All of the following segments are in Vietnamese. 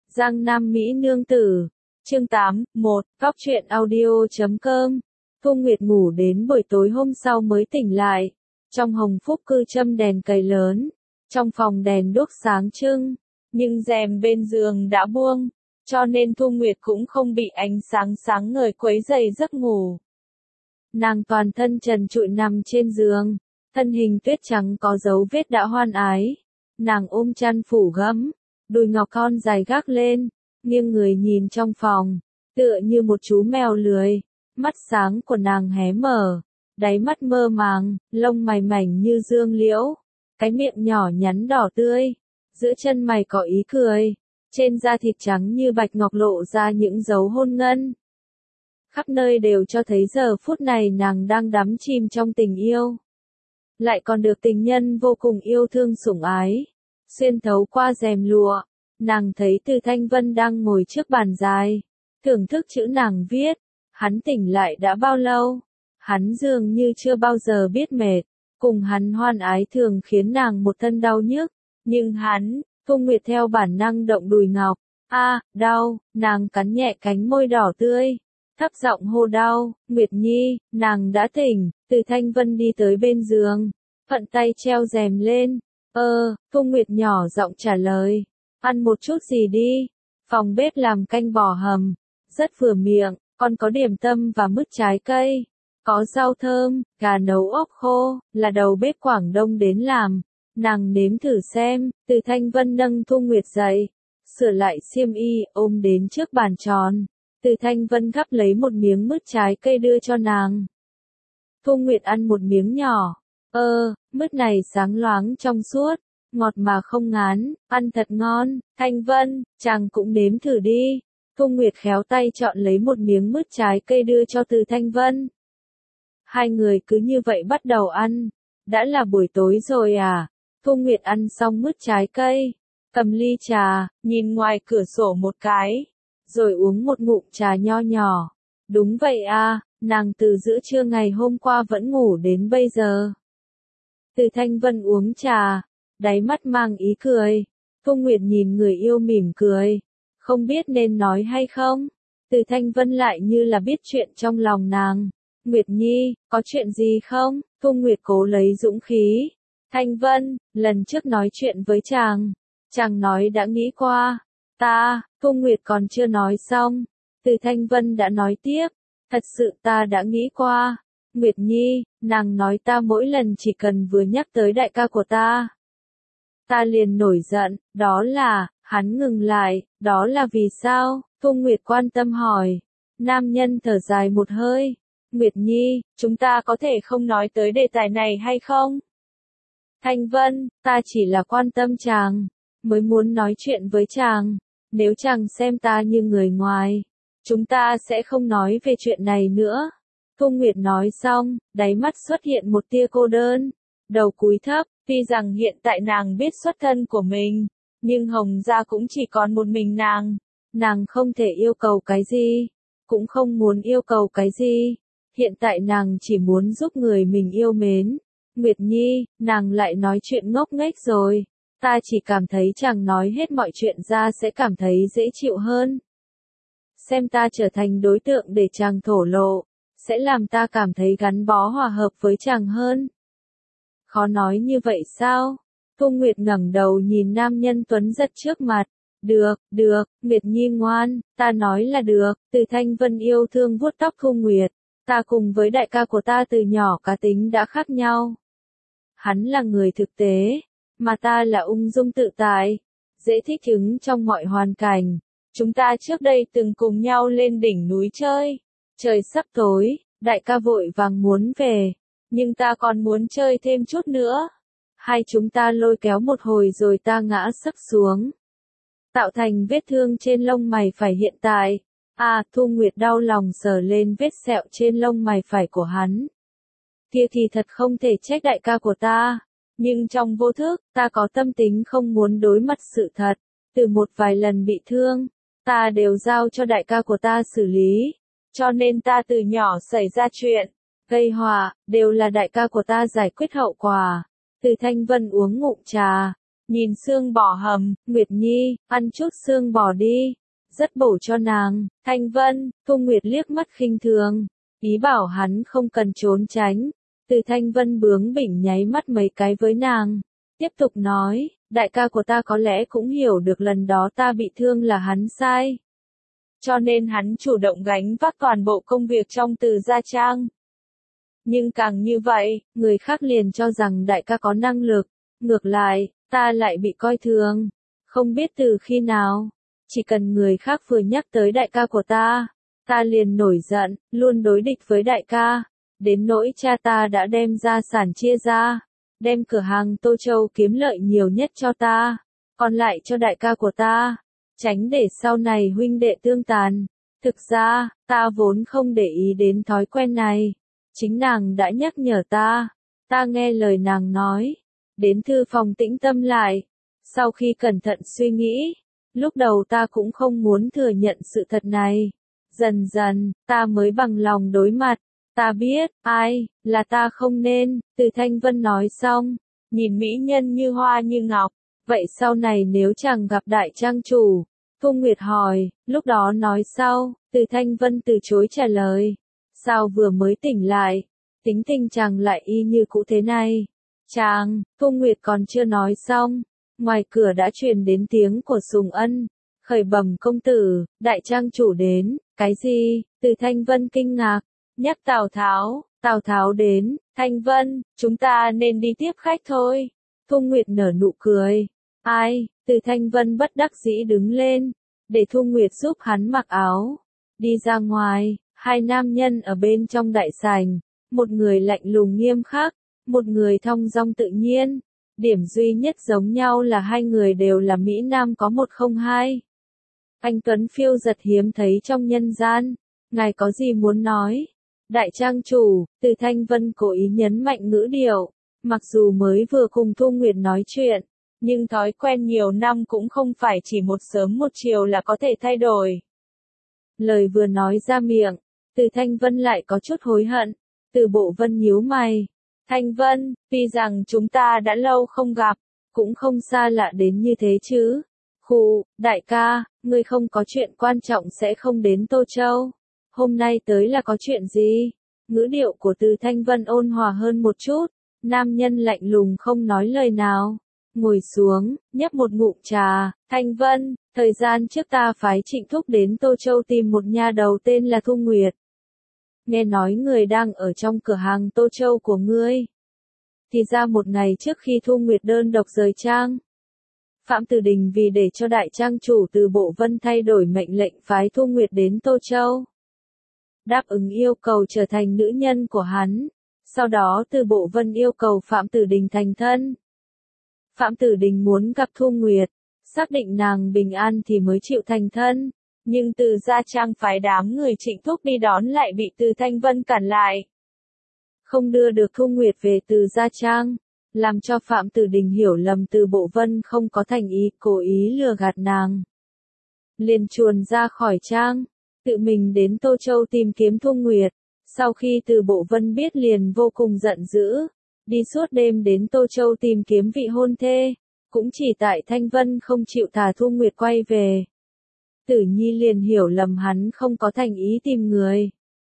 Giang Nam Mỹ Nương Tử. Chương 8, 1, Góc truyện audio.com. Thu Nguyệt ngủ đến buổi tối hôm sau mới tỉnh lại. Trong Hồng Phúc cư châm đèn cầy lớn. Trong phòng đèn đuốc sáng trưng. Nhưng rèm bên giường đã buông. Cho nên Thu Nguyệt cũng không bị ánh sáng sáng ngời quấy rầy giấc ngủ. Nàng toàn thân trần trụi nằm trên giường. Thân hình tuyết trắng có dấu vết đã hoan ái. Nàng ôm chăn phủ gấm. Đùi ngọc con dài gác lên, nghiêng người nhìn trong phòng, tựa như một chú mèo lười, mắt sáng của nàng hé mở, đáy mắt mơ màng, lông mày mảnh như dương liễu, cái miệng nhỏ nhắn đỏ tươi, giữa chân mày có ý cười, trên da thịt trắng như bạch ngọc lộ ra những dấu hôn ngân. Khắp nơi đều cho thấy giờ phút này nàng đang đắm chìm trong tình yêu. Lại còn được tình nhân vô cùng yêu thương sủng ái. Xuyên thấu qua rèm lụa, nàng thấy Từ Thanh Vân đang ngồi trước bàn dài, thưởng thức chữ nàng viết. Hắn tỉnh lại đã bao lâu? Hắn dường như chưa bao giờ biết mệt, cùng hắn hoan ái thường khiến nàng một thân đau nhức. Nhưng hắn, Thu Nguyệt theo bản năng động đùi ngọc. Đau, nàng cắn nhẹ cánh môi đỏ tươi, thấp giọng hô đau. Nguyệt Nhi, nàng đã tỉnh. Từ Thanh Vân đi tới bên giường, thuận tay treo rèm lên. Thu Nguyệt nhỏ giọng trả lời. Ăn một chút gì đi. Phòng bếp làm canh bò hầm, rất vừa miệng, còn có điểm tâm và mứt trái cây. Có rau thơm, gà nấu ốc khô, là đầu bếp Quảng Đông đến làm. Nàng nếm thử xem. Từ Thanh Vân nâng Thu Nguyệt dậy, sửa lại xiêm y, ôm đến trước bàn tròn. Từ Thanh Vân gắp lấy một miếng mứt trái cây đưa cho nàng. Thu Nguyệt ăn một miếng nhỏ. Mứt này sáng loáng trong suốt, ngọt mà không ngán, ăn thật ngon. Thanh Vân, chàng cũng nếm thử đi. Thu Nguyệt khéo tay chọn lấy một miếng mứt trái cây đưa cho Từ Thanh Vân. Hai người cứ như vậy bắt đầu ăn. Đã là buổi tối rồi à? Thu Nguyệt ăn xong mứt trái cây, cầm ly trà, nhìn ngoài cửa sổ một cái, rồi uống một ngụm trà nho nhỏ. Đúng vậy à, nàng từ giữa trưa ngày hôm qua vẫn ngủ đến bây giờ. Từ Thanh Vân uống trà, đáy mắt mang ý cười. Thu Nguyệt nhìn người yêu mỉm cười, không biết nên nói hay không. Từ Thanh Vân lại như là biết chuyện trong lòng nàng. Nguyệt Nhi, có chuyện gì không? Thu Nguyệt cố lấy dũng khí. Thanh Vân, lần trước nói chuyện với chàng nói đã nghĩ qua. Thu Nguyệt còn chưa nói xong. Từ Thanh Vân đã nói tiếp. Thật sự ta đã nghĩ qua. Nguyệt Nhi, nàng nói ta mỗi lần chỉ cần vừa nhắc tới đại ca của ta liền nổi giận. Đó là, hắn ngừng lại, đó là vì sao? Thu Nguyệt quan tâm hỏi. Nam nhân thở dài một hơi. Nguyệt Nhi, chúng ta có thể không nói tới đề tài này hay không? Thanh Vân, ta chỉ là quan tâm chàng, mới muốn nói chuyện với chàng. Nếu chàng xem ta như người ngoài, chúng ta sẽ không nói về chuyện này nữa. Thu Nguyệt nói xong, đáy mắt xuất hiện một tia cô đơn, đầu cúi thấp. Tuy rằng hiện tại nàng biết xuất thân của mình, nhưng Hồng gia cũng chỉ còn một mình nàng không thể yêu cầu cái gì, cũng không muốn yêu cầu cái gì. Hiện tại nàng chỉ muốn giúp người mình yêu mến. Nguyệt Nhi, nàng lại nói chuyện ngốc nghếch rồi. Ta chỉ cảm thấy chàng nói hết mọi chuyện ra sẽ cảm thấy dễ chịu hơn. Xem ta trở thành đối tượng để chàng thổ lộ, sẽ làm ta cảm thấy gắn bó hòa hợp với chàng hơn. Khó nói như vậy sao? Thu Nguyệt ngẩng đầu nhìn nam nhân tuấn giật trước mặt. Được, Nguyệt Nhi ngoan, ta nói là được. Từ Thanh Vân yêu thương vuốt tóc Thu Nguyệt. Ta cùng với đại ca của ta từ nhỏ cá tính đã khác nhau. Hắn là người thực tế, mà ta là ung dung tự tại, dễ thích ứng trong mọi hoàn cảnh. Chúng ta trước đây từng cùng nhau lên đỉnh núi chơi. Trời sắp tối, đại ca vội vàng muốn về, nhưng ta còn muốn chơi thêm chút nữa. Hai chúng ta lôi kéo một hồi rồi ta ngã sấp xuống, tạo thành vết thương trên lông mày phải hiện tại. Thu Nguyệt đau lòng sờ lên vết sẹo trên lông mày phải của hắn. Kia thì thật không thể trách đại ca của ta, nhưng trong vô thức, ta có tâm tính không muốn đối mặt sự thật. Từ một vài lần bị thương, ta đều giao cho đại ca của ta xử lý, cho nên ta từ nhỏ xảy ra chuyện gây họa, đều là đại ca của ta giải quyết hậu quả. Từ Thanh Vân uống ngụm trà, Nhìn xương bò hầm, Nguyệt Nhi, ăn chút xương bò đi. Rất bổ cho nàng. Thanh Vân, Thu Nguyệt liếc mắt khinh thường. Ý bảo hắn không cần trốn tránh. Từ Thanh Vân bướng bỉnh nháy mắt mấy cái với nàng. Tiếp tục nói, đại ca của ta có lẽ cũng hiểu được lần đó ta bị thương là hắn sai. Cho nên hắn chủ động gánh vác toàn bộ công việc trong Từ Gia Trang. Nhưng càng như vậy, người khác liền cho rằng đại ca có năng lực. Ngược lại, ta lại bị coi thường. Không biết từ khi nào. Chỉ cần người khác vừa nhắc tới đại ca của ta liền nổi giận, luôn đối địch với đại ca. Đến nỗi cha ta đã đem gia sản chia ra, đem cửa hàng Tô Châu kiếm lợi nhiều nhất cho ta, còn lại cho đại ca của ta, tránh để sau này huynh đệ tương tàn. Thực ra, ta vốn không để ý đến thói quen này. Chính nàng đã nhắc nhở ta nghe lời nàng nói, đến thư phòng tĩnh tâm lại. Sau khi cẩn thận suy nghĩ, lúc đầu ta cũng không muốn thừa nhận sự thật này. Dần dần, ta mới bằng lòng đối mặt. Ta biết, là ta không nên. Từ Thanh Vân nói xong, nhìn mỹ nhân như hoa như ngọc. Vậy sau này nếu chàng gặp đại trang chủ? Thu Nguyệt hỏi, lúc đó nói sau. Từ Thanh Vân từ chối trả lời. Sao vừa mới tỉnh lại, tính tình chàng lại y như cũ thế này? Chàng, Thu Nguyệt còn chưa nói xong. Ngoài cửa đã truyền đến tiếng của Sùng Ân. Khởi bẩm công tử, đại trang chủ đến. Cái gì? Từ Thanh Vân kinh ngạc. Nhắc Tào Tháo đến. Thanh Vân, chúng ta nên đi tiếp khách thôi. Thu Nguyệt nở nụ cười. Từ Thanh Vân bất đắc dĩ đứng lên, để Thu Nguyệt giúp hắn mặc áo. Đi ra ngoài, hai nam nhân ở bên trong đại sảnh. Một người lạnh lùng nghiêm khắc, một người thong dong tự nhiên. Điểm duy nhất giống nhau là hai người đều là Mỹ Nam có 102. Anh tuấn phiêu giật hiếm thấy trong nhân gian. Ngài có gì muốn nói? Đại trang chủ, Từ Thanh Vân cố ý nhấn mạnh ngữ điệu. Mặc dù mới vừa cùng Thu Nguyệt nói chuyện, nhưng thói quen nhiều năm cũng không phải chỉ một sớm một chiều là có thể thay đổi. Lời vừa nói ra miệng, Từ Thanh Vân lại có chút hối hận. Từ Bộ Vân nhíu mày. Thanh Vân, tuy rằng chúng ta đã lâu không gặp, cũng không xa lạ đến như thế chứ. Đại ca, ngươi không có chuyện quan trọng sẽ không đến Tô Châu. Hôm nay tới là có chuyện gì? Ngữ điệu của Từ Thanh Vân ôn hòa hơn một chút. Nam nhân lạnh lùng không nói lời nào. Ngồi xuống, nhấp một ngụm trà. Thanh Vân, thời gian trước ta phái Trịnh Thúc đến Tô Châu tìm một nha đầu tên là Thu Nguyệt. Nghe nói người đang ở trong cửa hàng Tô Châu của ngươi. Thì ra một ngày trước khi Thu Nguyệt đơn độc rời trang, Phạm Tử Đình vì để cho đại trang chủ Từ Bộ Vân thay đổi mệnh lệnh phái Thu Nguyệt đến Tô Châu, đáp ứng yêu cầu trở thành nữ nhân của hắn. Sau đó Từ Bộ Vân yêu cầu Phạm Tử Đình thành thân. Phạm Tử Đình muốn gặp Thu Nguyệt, xác định nàng bình an thì mới chịu thành thân. Nhưng Từ Gia Trang phái đám người Trịnh Thúc đi đón lại bị Từ Thanh Vân cản lại. Không đưa được Thu Nguyệt về Từ Gia Trang, làm cho Phạm Tử Đình hiểu lầm Từ Bộ Vân không có thành ý, cố ý lừa gạt nàng. Liền chuồn ra khỏi trang, tự mình đến Tô Châu tìm kiếm Thu Nguyệt. Sau khi Từ Bộ Vân biết liền vô cùng giận dữ, đi suốt đêm đến Tô Châu tìm kiếm vị hôn thê, cũng chỉ tại Thanh Vân không chịu thả Thu Nguyệt quay về. Tử Nhi liền hiểu lầm hắn không có thành ý tìm người.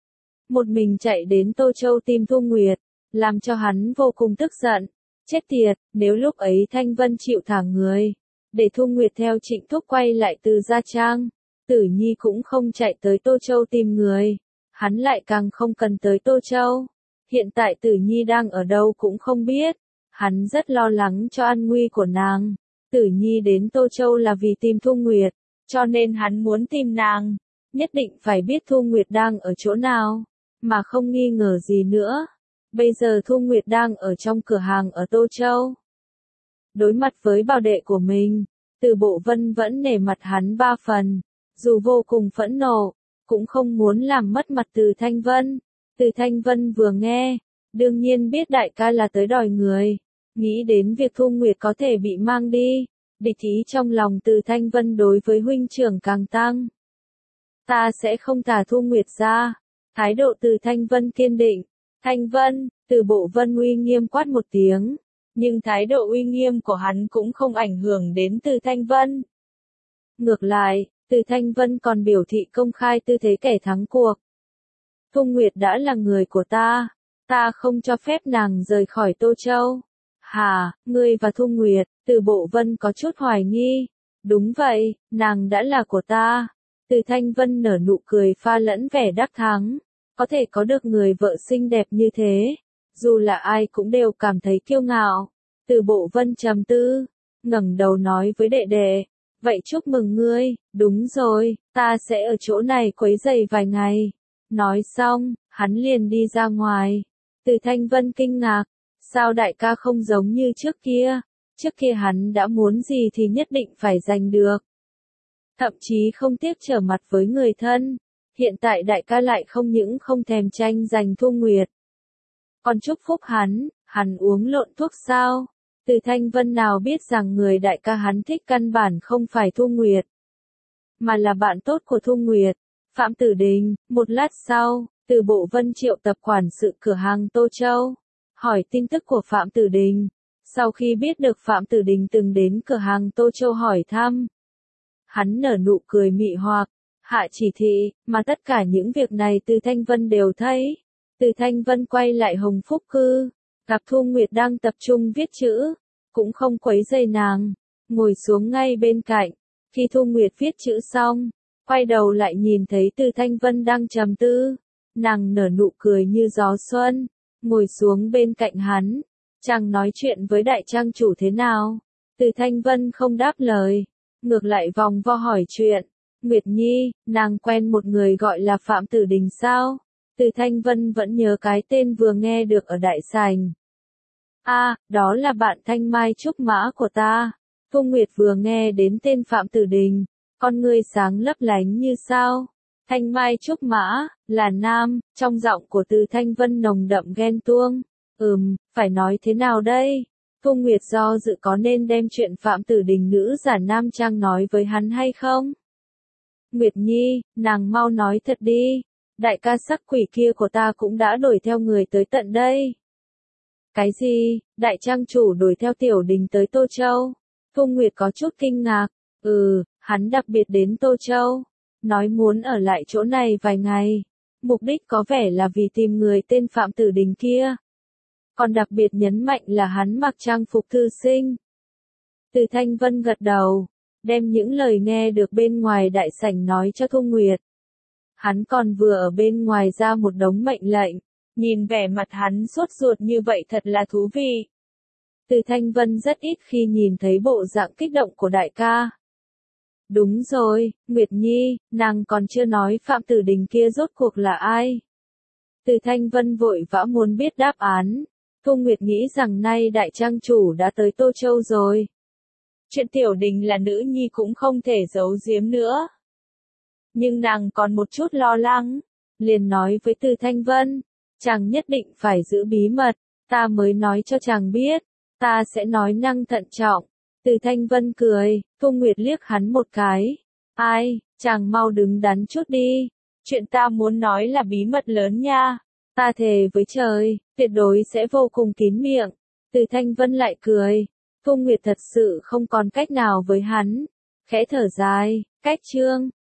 Một mình chạy đến Tô Châu tìm Thu Nguyệt, làm cho hắn vô cùng tức giận. Chết tiệt, nếu lúc ấy Thanh Vân chịu thả người, để Thu Nguyệt theo Trịnh Thúc quay lại Từ Gia Trang, Tử Nhi cũng không chạy tới Tô Châu tìm người. Hắn lại càng không cần tới Tô Châu. Hiện tại Tử Nhi đang ở đâu cũng không biết. Hắn rất lo lắng cho an nguy của nàng. Tử Nhi đến Tô Châu là vì tìm Thu Nguyệt, cho nên hắn muốn tìm nàng. Nhất định phải biết Thu Nguyệt đang ở chỗ nào, mà không nghi ngờ gì nữa. Bây giờ Thu Nguyệt đang ở trong cửa hàng ở Tô Châu. Đối mặt với bảo đệ của mình, Từ Bộ Vân vẫn nể mặt hắn 3 phần. Dù vô cùng phẫn nộ, cũng không muốn làm mất mặt Từ Thanh Vân. Từ Thanh Vân vừa nghe, đương nhiên biết đại ca là tới đòi người. Nghĩ đến việc Thu Nguyệt có thể bị mang đi, địch ý trong lòng Từ Thanh Vân đối với huynh trưởng càng tăng. Ta sẽ không thả Thu Nguyệt ra. Thái độ Từ Thanh Vân kiên định. Thanh Vân, Từ Bộ Vân uy nghiêm quát một tiếng. nhưng thái độ uy nghiêm của hắn cũng không ảnh hưởng đến Từ Thanh Vân. Ngược lại, Từ Thanh Vân còn biểu thị công khai tư thế kẻ thắng cuộc. Thu Nguyệt đã là người của ta không cho phép nàng rời khỏi Tô Châu. Hà, ngươi và Thu Nguyệt, Từ Bộ Vân có chút hoài nghi. Đúng vậy, nàng đã là của ta. Từ Thanh Vân nở nụ cười pha lẫn vẻ đắc thắng. Có thể có được người vợ xinh đẹp như thế, dù là ai cũng đều cảm thấy kiêu ngạo. Từ Bộ Vân trầm tư, ngẩng đầu nói với đệ đệ, vậy chúc mừng ngươi, đúng rồi, ta sẽ ở chỗ này quấy rầy vài ngày. Nói xong, hắn liền đi ra ngoài. Từ Thanh Vân kinh ngạc, sao đại ca không giống như trước kia hắn đã muốn gì thì nhất định phải giành được. Thậm chí không tiếc trở mặt với người thân, hiện tại đại ca lại không những không thèm tranh giành Thu Nguyệt. Còn chúc phúc hắn uống lộn thuốc sao? Từ Thanh Vân nào biết rằng người đại ca hắn thích căn bản không phải Thu Nguyệt, mà là bạn tốt của Thu Nguyệt, Phạm Tử Đình. Một lát sau, Từ Bộ Vân triệu tập quản sự cửa hàng Tô Châu, hỏi tin tức của Phạm Tử Đình. Sau khi biết được Phạm Tử Đình từng đến cửa hàng Tô Châu hỏi thăm, hắn nở nụ cười mị hoặc, hạ chỉ thị, mà tất cả những việc này Từ Thanh Vân đều thấy. Từ Thanh Vân quay lại Hồng Phúc Cư, gặp Thu Nguyệt đang tập trung viết chữ, cũng không quấy rầy nàng, ngồi xuống ngay bên cạnh. Khi Thu Nguyệt viết chữ xong, quay đầu lại nhìn thấy Từ Thanh Vân đang trầm tư, nàng nở nụ cười như gió xuân, ngồi xuống bên cạnh hắn. Chàng nói chuyện với đại trang chủ thế nào? Từ Thanh Vân không đáp lời, ngược lại vòng vo hỏi chuyện. Nguyệt Nhi, nàng quen một người gọi là Phạm Tử Đình sao? Từ Thanh Vân vẫn nhớ cái tên vừa nghe được ở Đại Sảnh. Đó là bạn Thanh Mai Trúc Mã của ta. Thu Nguyệt vừa nghe đến tên Phạm Tử Đình, con ngươi sáng lấp lánh như sao. Thanh Mai Trúc Mã, là nam, trong giọng của Từ Thanh Vân nồng đậm ghen tuông. Phải nói thế nào đây? Thu Nguyệt do dự có nên đem chuyện Phạm Tử Đình nữ giả nam trang nói với hắn hay không? Nguyệt Nhi, nàng mau nói thật đi. Đại ca sắc quỷ kia của ta cũng đã đuổi theo người tới tận đây. Cái gì? Đại trang chủ đuổi theo Tiểu Đình tới Tô Châu? Thu Nguyệt có chút kinh ngạc. Hắn đặc biệt đến Tô Châu, nói muốn ở lại chỗ này vài ngày. Mục đích có vẻ là vì tìm người tên Phạm Tử Đình kia. Còn đặc biệt nhấn mạnh là hắn mặc trang phục thư sinh. Từ Thanh Vân gật đầu, đem những lời nghe được bên ngoài đại sảnh nói cho Thu Nguyệt. Hắn còn vừa ở bên ngoài ra một đống mệnh lệnh, nhìn vẻ mặt hắn sốt ruột như vậy thật là thú vị. Từ Thanh Vân rất ít khi nhìn thấy bộ dạng kích động của đại ca. Đúng rồi, Nguyệt Nhi, nàng còn chưa nói Phạm Tử Đình kia rốt cuộc là ai. Từ Thanh Vân vội vã muốn biết đáp án. Thu Nguyệt nghĩ rằng nay đại trang chủ đã tới Tô Châu rồi. Chuyện Tiểu Đình là nữ nhi cũng không thể giấu giếm nữa. Nhưng nàng còn một chút lo lắng, liền nói với Từ Thanh Vân, chàng nhất định phải giữ bí mật, ta mới nói cho chàng biết, ta sẽ nói năng thận trọng. Từ Thanh Vân cười, Thu Nguyệt liếc hắn một cái. Chàng mau đứng đắn chút đi, chuyện ta muốn nói là bí mật lớn nha. Ta thề với trời, tuyệt đối sẽ vô cùng kín miệng. Từ Thanh Vân lại cười. Thu Nguyệt thật sự không còn cách nào với hắn. Khẽ thở dài, cách chương.